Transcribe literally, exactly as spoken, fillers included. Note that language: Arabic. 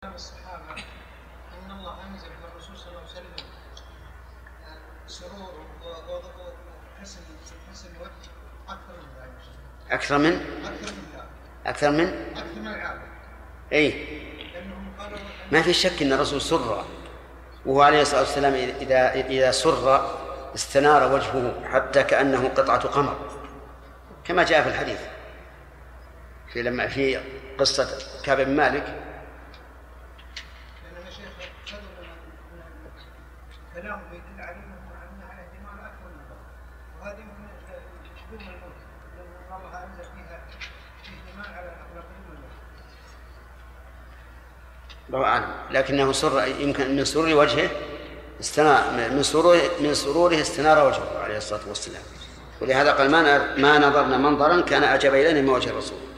الصحابة أن الله أنزل على الرسول صلى الله عليه وسلم سرور وحسن حسن وجه أكثر من ذلك. أكثر من أكثر من أكثر من العادة. أي ما في شك أن الرسول سر، وهو عليه الصلاة والسلام إذا إذا سر استنار وجهه حتى كأنه قطعة قمر، كما جاء في الحديث في لما في قصة كعب بن مالك. كلام يدل عليه أنها على احتمال أكثر من ذلك، وهذه يمكن تشبه الموت لأن الله أنزل فيها احتمال على أخلاق الموت. الله أعلم، لكنه سر يمكن من سرور وجهه استنار من سروره من سروره استنار وجهه عليه الصلاة والسلام، ولهذا قال ما ما نظرنا منظرا كان أعجب إلينا من وجه الرسول.